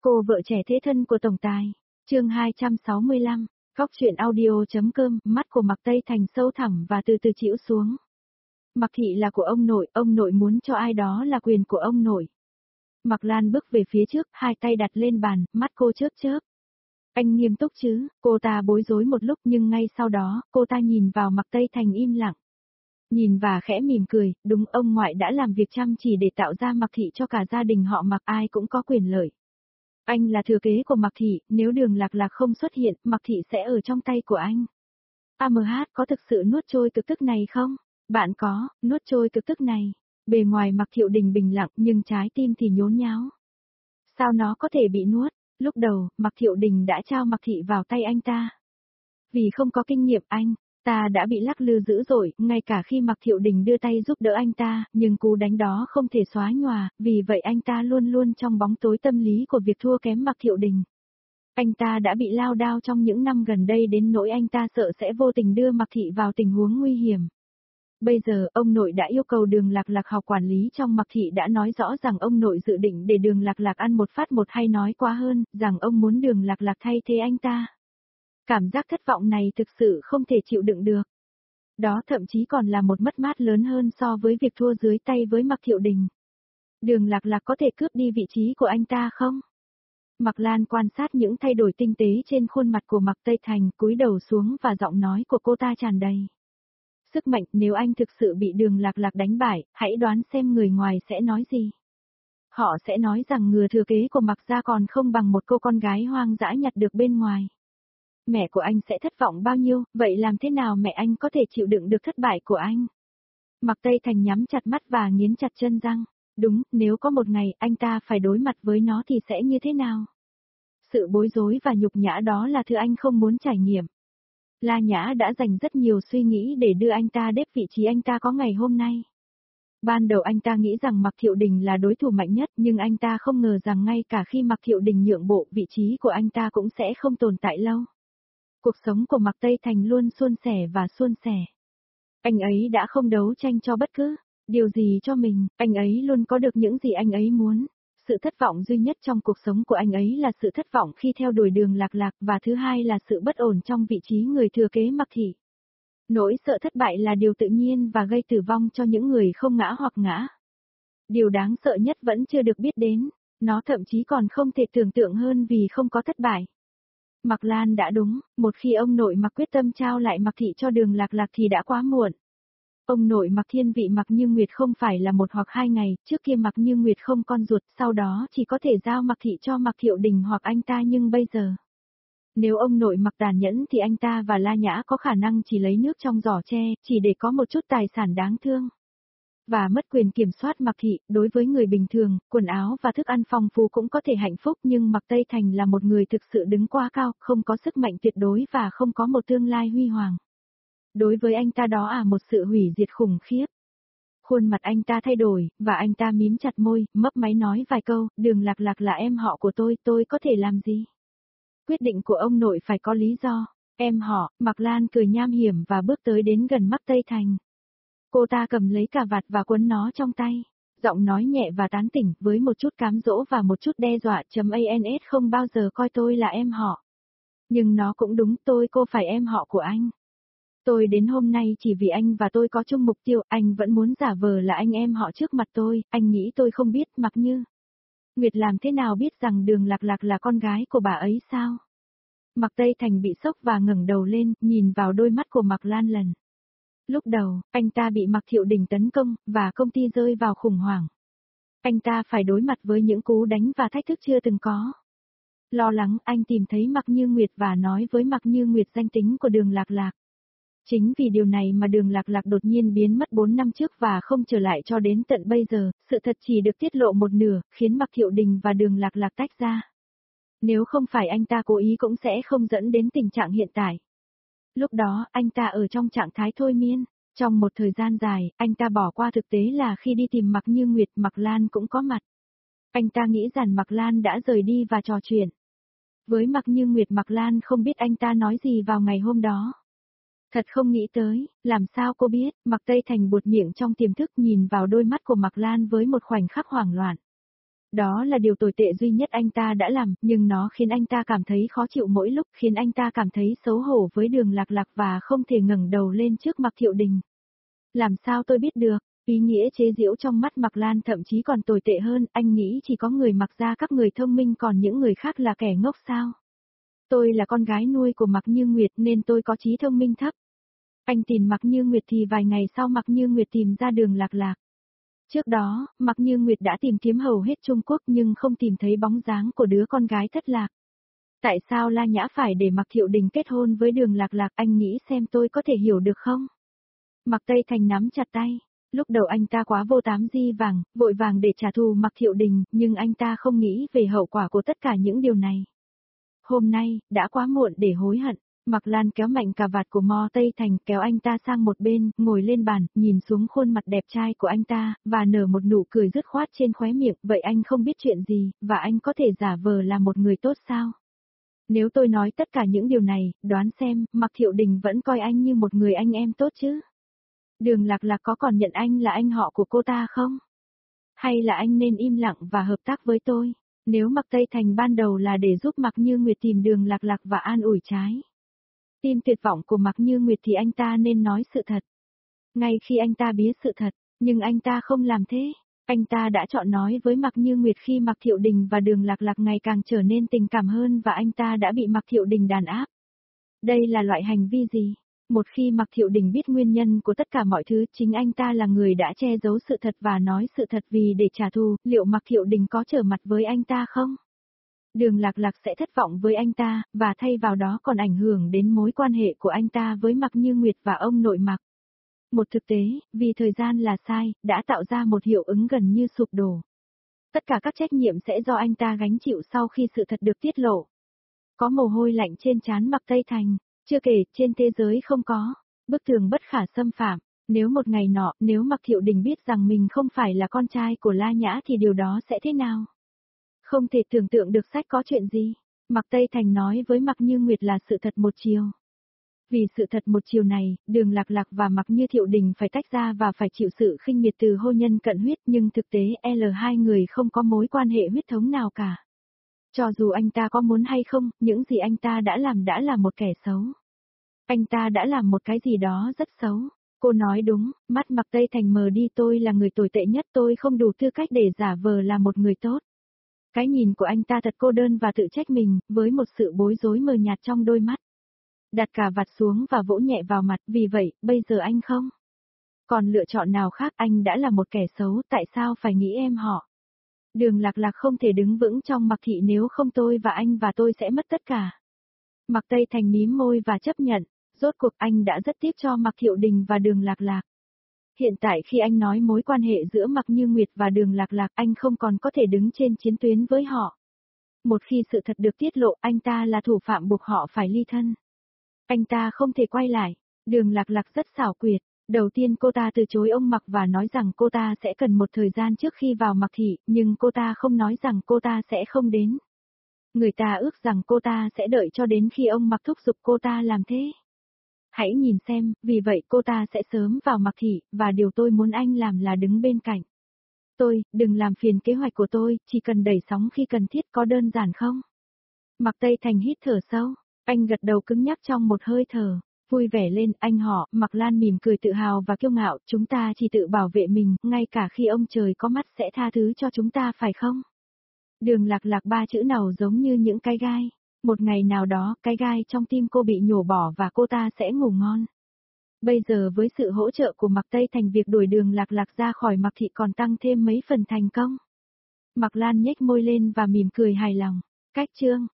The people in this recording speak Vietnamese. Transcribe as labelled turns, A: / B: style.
A: Cô vợ trẻ thế thân của tổng tài. Chương 265. Góc truyện audio.com. Mắt của Mạc Tây Thành sâu thẳm và từ từ chĩu xuống. Mạc Thị là của ông nội muốn cho ai đó là quyền của ông nội. Mạc Lan bước về phía trước, hai tay đặt lên bàn, mắt cô chớp chớp. Anh nghiêm túc chứ? Cô ta bối rối một lúc nhưng ngay sau đó, cô ta nhìn vào Mạc Tây Thành im lặng. Nhìn và khẽ mỉm cười, đúng, ông ngoại đã làm việc chăm chỉ để tạo ra Mạc Thị cho cả gia đình họ Mạc, ai cũng có quyền lợi. Anh là thừa kế của Mạc Thị, nếu Đường Lạc Lạc không xuất hiện, Mạc Thị sẽ ở trong tay của anh. AMH có thực sự nuốt trôi cực tức này không? Bạn có, nuốt trôi cực tức này. Bề ngoài Mạc Thiệu Đình bình lặng nhưng trái tim thì nhốn nháo. Sao nó có thể bị nuốt? Lúc đầu, Mạc Thiệu Đình đã trao Mạc Thị vào tay anh ta. Vì không có kinh nghiệm anh, ta đã bị lắc lư dữ dội, ngay cả khi Mạc Thiệu Đình đưa tay giúp đỡ anh ta, nhưng cú đánh đó không thể xóa nhòa, vì vậy anh ta luôn luôn trong bóng tối tâm lý của việc thua kém Mạc Thiệu Đình. Anh ta đã bị lao đao trong những năm gần đây đến nỗi anh ta sợ sẽ vô tình đưa Mạc Thị vào tình huống nguy hiểm. Bây giờ, ông nội đã yêu cầu Đường Lạc Lạc học quản lý trong Mạc Thị đã nói rõ rằng ông nội dự định để Đường Lạc Lạc ăn một phát một, hay nói quá hơn, rằng ông muốn Đường Lạc Lạc thay thế anh ta. Cảm giác thất vọng này thực sự không thể chịu đựng được. Đó thậm chí còn là một mất mát lớn hơn so với việc thua dưới tay với Mạc Thiệu Đình. Đường Lạc Lạc có thể cướp đi vị trí của anh ta không? Mạc Lan quan sát những thay đổi tinh tế trên khuôn mặt của Mạc Tây Thành, cúi đầu xuống và giọng nói của cô ta tràn đầy sức mạnh. Nếu anh thực sự bị Đường Lạc Lạc đánh bại, hãy đoán xem người ngoài sẽ nói gì. Họ sẽ nói rằng người thừa kế của Mạc gia còn không bằng một cô con gái hoang dã nhặt được bên ngoài. Mẹ của anh sẽ thất vọng bao nhiêu, vậy làm thế nào mẹ anh có thể chịu đựng được thất bại của anh? Mạc Tây Thành nhắm chặt mắt và nghiến chặt chân răng. Đúng, nếu có một ngày anh ta phải đối mặt với nó thì sẽ như thế nào? Sự bối rối và nhục nhã đó là thứ anh không muốn trải nghiệm. La Nhã đã dành rất nhiều suy nghĩ để đưa anh ta đến vị trí anh ta có ngày hôm nay. Ban đầu anh ta nghĩ rằng Mạc Thiệu Đình là đối thủ mạnh nhất, nhưng anh ta không ngờ rằng ngay cả khi Mạc Thiệu Đình nhượng bộ, vị trí của anh ta cũng sẽ không tồn tại lâu. Cuộc sống của Mạc Tây Thành luôn suôn sẻ và suôn sẻ. Anh ấy đã không đấu tranh cho bất cứ điều gì cho mình, anh ấy luôn có được những gì anh ấy muốn. Sự thất vọng duy nhất trong cuộc sống của anh ấy là sự thất vọng khi theo đuổi Đường Lạc Lạc, và thứ hai là sự bất ổn trong vị trí người thừa kế Mạc Thị. Nỗi sợ thất bại là điều tự nhiên và gây tử vong cho những người không ngã hoặc ngã. Điều đáng sợ nhất vẫn chưa được biết đến, nó thậm chí còn không thể tưởng tượng hơn vì không có thất bại. Mạc Lan đã đúng, một khi ông nội Mạc quyết tâm trao lại Mạc Thị cho Đường Lạc Lạc thì đã quá muộn. Ông nội Mạc thiên vị Mạc Như Nguyệt không phải là một hoặc hai ngày, trước kia Mạc Như Nguyệt không con ruột, sau đó chỉ có thể giao Mạc Thị cho Mạc Thiệu Đình hoặc anh ta, nhưng bây giờ. Nếu ông nội Mạc tàn nhẫn thì anh ta và La Nhã có khả năng chỉ lấy nước trong giỏ tre, chỉ để có một chút tài sản đáng thương. Và mất quyền kiểm soát Mạc Thị. Đối với người bình thường, quần áo và thức ăn phong phú cũng có thể hạnh phúc, nhưng Mạc Tây Thành là một người thực sự đứng quá cao, không có sức mạnh tuyệt đối và không có một tương lai huy hoàng. Đối với anh ta đó một sự hủy diệt khủng khiếp. Khuôn mặt anh ta thay đổi, và anh ta mím chặt môi, mấp máy nói vài câu. Đường Lạc Lạc là em họ của tôi có thể làm gì? Quyết định của ông nội phải có lý do. Em họ. Mạc Lan cười nham hiểm và bước tới đến gần Mạc Tây Thành. Cô ta cầm lấy cà vạt và quấn nó trong tay. Giọng nói nhẹ và tán tỉnh, với một chút cám dỗ và một chút đe dọa. ANS không bao giờ coi tôi là em họ. Nhưng nó cũng đúng, cô phải em họ của anh. Tôi đến hôm nay chỉ vì anh và tôi có chung mục tiêu, anh vẫn muốn giả vờ là anh em họ trước mặt tôi, anh nghĩ tôi không biết. Mạc Như Nguyệt làm thế nào biết rằng Đường Lạc Lạc là con gái của bà ấy sao? Mạc Tây Thành bị sốc và ngẩng đầu lên, nhìn vào đôi mắt của Mạc Lan lần. Lúc đầu, anh ta bị Mạc Thiệu Đình tấn công, và công ty rơi vào khủng hoảng. Anh ta phải đối mặt với những cú đánh và thách thức chưa từng có. Lo lắng, anh tìm thấy Mạc Như Nguyệt và nói với Mạc Như Nguyệt danh tính của Đường Lạc Lạc. Chính vì điều này mà Đường Lạc Lạc đột nhiên biến mất 4 năm trước và không trở lại cho đến tận bây giờ, sự thật chỉ được tiết lộ một nửa, khiến Mạc Thiệu Đình và Đường Lạc Lạc tách ra. Nếu không phải anh ta cố ý cũng sẽ không dẫn đến tình trạng hiện tại. Lúc đó, anh ta ở trong trạng thái thôi miên. Trong một thời gian dài, anh ta bỏ qua thực tế là khi đi tìm Mạc Như Nguyệt, Mạc Lan cũng có mặt. Anh ta nghĩ rằng Mạc Lan đã rời đi và trò chuyện với Mạc Như Nguyệt. Mạc Lan không biết anh ta nói gì vào ngày hôm đó. Thật không nghĩ tới, làm sao cô biết? Mạc Tây Thành buột miệng trong tiềm thức, nhìn vào đôi mắt của Mạc Lan với một khoảnh khắc hoảng loạn. Đó là điều tồi tệ duy nhất anh ta đã làm, nhưng nó khiến anh ta cảm thấy khó chịu mỗi lúc, khiến anh ta cảm thấy xấu hổ với Đường Lạc Lạc và không thể ngẩng đầu lên trước Mạc Thiệu Đình. Làm sao tôi biết được, ý nghĩa chế giễu trong mắt Mạc Lan thậm chí còn tồi tệ hơn, anh nghĩ chỉ có người Mạc gia các người thông minh còn những người khác là kẻ ngốc sao? Tôi là con gái nuôi của Mạc Như Nguyệt nên tôi có trí thông minh thấp. Anh tìm Mạc Như Nguyệt thì vài ngày sau Mạc Như Nguyệt tìm ra Đường Lạc Lạc. Trước đó, Mạc Như Nguyệt đã tìm kiếm hầu hết Trung Quốc nhưng không tìm thấy bóng dáng của đứa con gái thất lạc. Tại sao La Nhã phải để Mạc Thiệu Đình kết hôn với Đường Lạc Lạc, anh nghĩ xem tôi có thể hiểu được không? Mạc Tây Thành nắm chặt tay. Lúc đầu anh ta quá vô tám di vàng, vội vàng để trả thù Mạc Thiệu Đình, nhưng anh ta không nghĩ về hậu quả của tất cả những điều này. Hôm nay, đã quá muộn để hối hận. Mạc Lan kéo mạnh cà vạt của Mo Tây Thành, kéo anh ta sang một bên, ngồi lên bàn, nhìn xuống khuôn mặt đẹp trai của anh ta, và nở một nụ cười dứt khoát trên khóe miệng, vậy anh không biết chuyện gì, và anh có thể giả vờ là một người tốt sao? Nếu tôi nói tất cả những điều này, đoán xem, Mạc Thiệu Đình vẫn coi anh như một người anh em tốt chứ? Đường Lạc Lạc có còn nhận anh là anh họ của cô ta không? Hay là anh nên im lặng và hợp tác với tôi? Nếu Mạc Tây Thành ban đầu là để giúp Mạc Như Nguyệt tìm Đường Lạc Lạc và an ủi trái tim tuyệt vọng của Mạc Như Nguyệt thì anh ta nên nói sự thật. Ngay khi anh ta biết sự thật, nhưng anh ta không làm thế. Anh ta đã chọn nói với Mạc Như Nguyệt khi Mạc Thiệu Đình và Đường Lạc Lạc ngày càng trở nên tình cảm hơn và anh ta đã bị Mạc Thiệu Đình đàn áp. Đây là loại hành vi gì? Một khi Mạc Thiệu Đình biết nguyên nhân của tất cả mọi thứ, chính anh ta là người đã che giấu sự thật và nói sự thật vì để trả thù, liệu Mạc Thiệu Đình có trở mặt với anh ta không? Đường Lạc Lạc sẽ thất vọng với anh ta, và thay vào đó còn ảnh hưởng đến mối quan hệ của anh ta với Mạc Như Nguyệt và ông nội Mạc. Một thực tế, vì thời gian là sai, đã tạo ra một hiệu ứng gần như sụp đổ. Tất cả các trách nhiệm sẽ do anh ta gánh chịu sau khi sự thật được tiết lộ. Có mồ hôi lạnh trên trán Mạc Tây Thành, chưa kể trên thế giới không có bức tường bất khả xâm phạm. Nếu một ngày nọ, nếu Mạc Thiệu Đình biết rằng mình không phải là con trai của La Nhã thì điều đó sẽ thế nào? Không thể tưởng tượng được sách có chuyện gì. Mạc Tây Thành nói với Mạc Như Nguyệt là sự thật một chiều. Vì sự thật một chiều này, Đường Lạc Lạc và Mạc Như Thiệu Đình phải tách ra và phải chịu sự khinh miệt từ hôn nhân cận huyết, nhưng thực tế hai người không có mối quan hệ huyết thống nào cả. Cho dù anh ta có muốn hay không, những gì anh ta đã là một kẻ xấu. Anh ta đã làm một cái gì đó rất xấu. Cô nói đúng, mắt Mạc Tây Thành mờ đi, tôi là người tồi tệ nhất, tôi không đủ tư cách để giả vờ là một người tốt. Cái nhìn của anh ta thật cô đơn và tự trách mình, với một sự bối rối mờ nhạt trong đôi mắt. Đặt cà vạt xuống và vỗ nhẹ vào mặt, vì vậy, bây giờ anh không còn lựa chọn nào khác, anh đã là một kẻ xấu, tại sao phải nghĩ em họ? Đường Lạc Lạc không thể đứng vững trong Mạc thị, nếu không tôi và tôi sẽ mất tất cả. Mạc Tây Thành mím môi và chấp nhận, rốt cuộc anh đã rất tiếc cho Mạc Thiệu Đình và Đường Lạc Lạc. Hiện tại khi anh nói mối quan hệ giữa Mạc Như Nguyệt và Đường Lạc Lạc, anh không còn có thể đứng trên chiến tuyến với họ. Một khi sự thật được tiết lộ, anh ta là thủ phạm buộc họ phải ly thân. Anh ta không thể quay lại. Đường Lạc Lạc rất xảo quyệt. Đầu tiên cô ta từ chối ông Mạc và nói rằng cô ta sẽ cần một thời gian trước khi vào Mạc thị, nhưng cô ta không nói rằng cô ta sẽ không đến. Người ta ước rằng cô ta sẽ đợi cho đến khi ông Mạc thúc giục cô ta làm thế. Hãy nhìn xem, vì vậy cô ta sẽ sớm vào Mạc thị, và điều tôi muốn anh làm là đứng bên cạnh tôi, đừng làm phiền kế hoạch của tôi, chỉ cần đẩy sóng khi cần thiết, có đơn giản không? Mạc Tây Thành hít thở sâu, anh gật đầu cứng nhắc trong một hơi thở. Vui vẻ lên, anh họ, Mạc Lan mỉm cười tự hào và kiêu ngạo, chúng ta chỉ tự bảo vệ mình, ngay cả khi ông trời có mắt sẽ tha thứ cho chúng ta phải không? Đường Lạc Lạc ba chữ nào giống như những cái gai. Một ngày nào đó, cái gai trong tim cô bị nhổ bỏ và cô ta sẽ ngủ ngon. Bây giờ với sự hỗ trợ của Mạc Tây Thành, việc đuổi Đường Lạc Lạc ra khỏi Mạc thị còn tăng thêm mấy phần thành công. Mạc Lan nhếch môi lên và mỉm cười hài lòng. Cách chương